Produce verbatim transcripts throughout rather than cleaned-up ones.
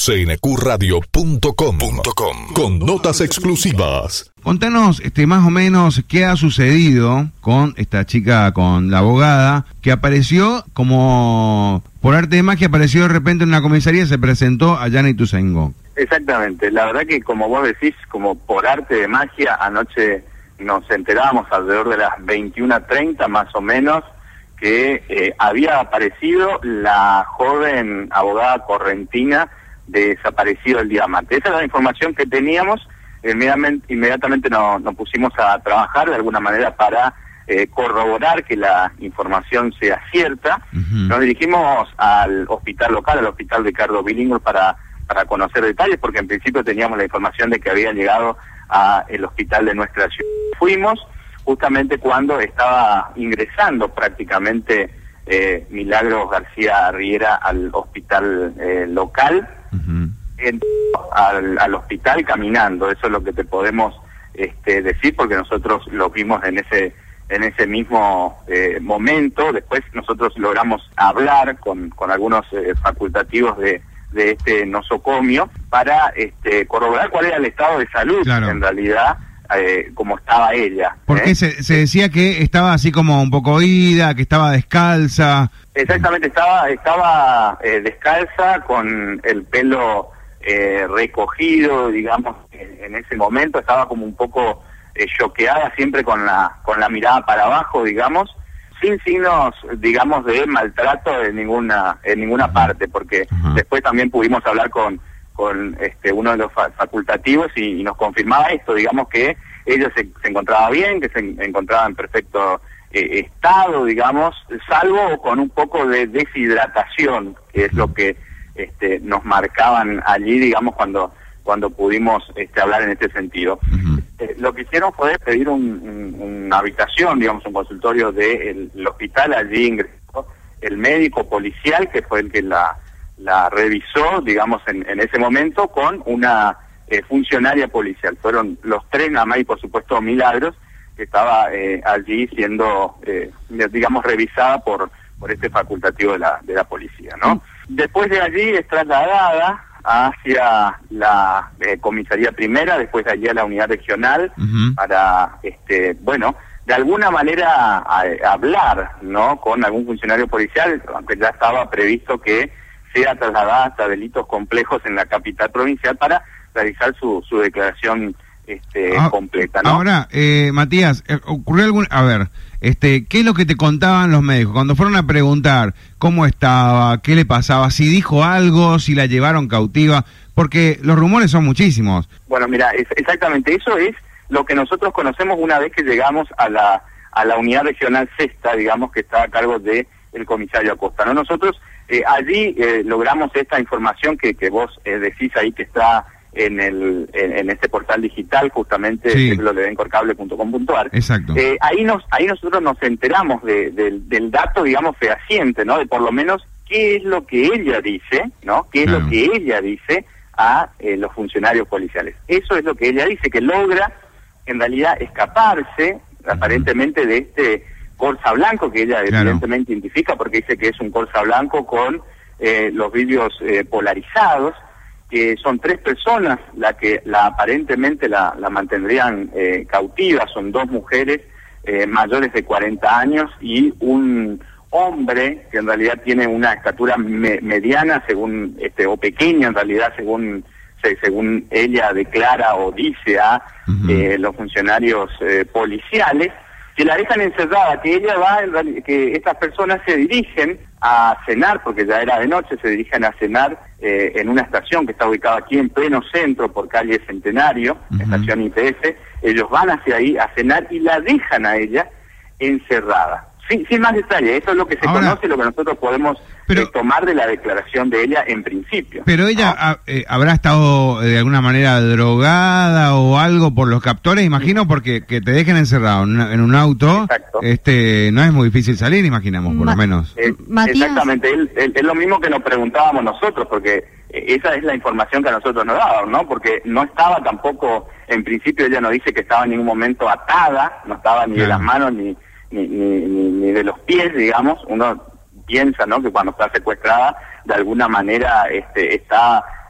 c n q radio punto com con notas exclusivas. Contanos este, más o menos qué ha sucedido con esta chica, con la abogada, que apareció como, por arte de magia, apareció de repente en una comisaría y se presentó allá en Ituzaingó. Exactamente, la verdad que como vos decís, como por arte de magia, anoche nos enteramos alrededor de las veintiuna treinta más o menos, que eh, había aparecido la joven abogada correntina desaparecido el día martes. Esa era la información que teníamos. Inmediatamente, inmediatamente nos, nos pusimos a trabajar de alguna manera para eh, corroborar que la información sea cierta. Uh-huh. Nos dirigimos al hospital local, al hospital Ricardo Bilingüe, para, para conocer detalles, porque en principio teníamos la información de que había llegado al hospital de nuestra ciudad. Fuimos justamente cuando estaba ingresando prácticamente eh, Milagros García Riera al hospital eh, local. Uh-huh. En, al, al hospital caminando. Eso es lo que te podemos este, decir, porque nosotros lo vimos en ese en ese mismo eh, momento. Después nosotros logramos hablar con, con algunos eh, facultativos de, de este nosocomio para este, corroborar cuál era el estado de salud, claro, en realidad, eh, como estaba ella. Porque ¿eh? se, se decía que estaba así como un poco oída, que estaba descalza. Exactamente, estaba, estaba eh, descalza, con el pelo Eh, recogido, digamos, en, en ese momento. Estaba como un poco eh, choqueada, siempre con la con la mirada para abajo, digamos, sin signos, digamos, de maltrato en ninguna en ninguna parte, porque uh-huh. después también pudimos hablar con con este uno de los fa- facultativos y, y nos confirmaba esto, digamos, que ella se, se encontraba bien, que se en, encontraba en perfecto eh, estado, digamos, salvo con un poco de deshidratación, que es lo que Este, nos marcaban allí, digamos, cuando cuando pudimos este, hablar en este sentido. Uh-huh. Eh, lo que hicieron fue pedir un, un, una habitación, digamos, un consultorio del de hospital. Allí ingresó el médico policial, que fue el que la, la revisó, digamos, en, en ese momento, con una eh, funcionaria policial. Fueron los tres, nada más, y por supuesto Milagros, que estaba eh, allí siendo, eh, digamos, revisada por, por este facultativo de la, de la policía, ¿no? Uh-huh. Después de allí es trasladada hacia la eh, comisaría primera, después de allí a la unidad regional, uh-huh, para, este, bueno, de alguna manera a, a hablar, ¿no?, con algún funcionario policial, aunque ya estaba previsto que sea trasladada hasta delitos complejos en la capital provincial para realizar su, su declaración este, ah, completa, ¿no? Ahora, eh, Matías, ocurrió algún, a ver, este, ¿qué es lo que te contaban los médicos cuando fueron a preguntar cómo estaba, qué le pasaba, si dijo algo, si la llevaron cautiva? Porque los rumores son muchísimos. Bueno, mira, es, exactamente, eso es lo que nosotros conocemos una vez que llegamos a la a la unidad regional sexta, digamos, que está a cargo de el comisario Acosta, ¿no? Nosotros eh, allí eh, logramos esta información que, que vos eh, decís ahí, que está en el en, en este portal digital, justamente, sí, w w w punto encorcable punto com punto a r. Exacto. Eh, ahí nos ahí nosotros nos enteramos de, de, del dato, digamos, fehaciente, ¿no? De por lo menos qué es lo que ella dice, ¿no? Qué es claro. lo que ella dice a eh, los funcionarios policiales. Eso es lo que ella dice, que logra en realidad escaparse, uh-huh, aparentemente, de este Corsa blanco que ella claro. evidentemente identifica, porque dice que es un Corsa blanco con eh, los vidrios eh, polarizados, que son tres personas la que la aparentemente la, la mantendrían eh, cautiva. Son dos mujeres eh, mayores de cuarenta años y un hombre que en realidad tiene una estatura me, mediana, según este o pequeña en realidad, según se, según ella declara o dice a uh-huh. eh, los funcionarios eh, policiales, que la dejan encerrada, que ella va, en realidad, que estas personas se dirigen a cenar, porque ya era de noche, se dirigen a cenar eh, en una estación que está ubicada aquí en pleno centro, por calle Centenario, uh-huh. estación I P S. Ellos van hacia ahí a cenar y la dejan a ella encerrada. Sin, sin más detalle, eso es lo que se Ahora, conoce, lo que nosotros podemos pero, eh, tomar de la declaración de ella en principio. Pero ella ¿no? ha, eh, habrá estado de alguna manera drogada o algo por los captores, imagino, porque que te dejen encerrado en, una, en un auto, Exacto. este no es muy difícil salir, imaginamos, por Ma- lo menos. Eh, exactamente, es, es, es lo mismo que nos preguntábamos nosotros, porque eh, esa es la información que a nosotros nos daban, ¿no? Porque no estaba tampoco, en principio ella no dice que estaba en ningún momento atada, no estaba ni claro. de las manos ni... Ni, ni, ni de los pies, digamos. Uno piensa, ¿no?, que cuando está secuestrada de alguna manera este, está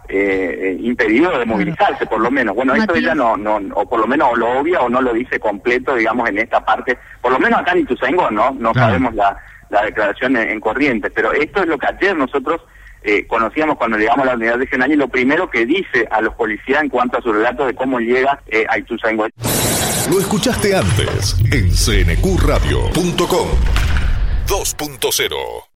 eh, impedido de movilizarse, por lo menos. Bueno, esto ella no, no, o por lo menos lo obvia o no lo dice completo, digamos, en esta parte, por lo menos acá en Ituzaingó, ¿no? No claro. sabemos la, la declaración en, en Corrientes, pero esto es lo que ayer nosotros eh, conocíamos cuando llegamos a la unidad regional y lo primero que dice a los policías en cuanto a su relato de cómo llega eh, a Ituzaingó. Lo escuchaste antes en c n q radio punto com dos punto cero.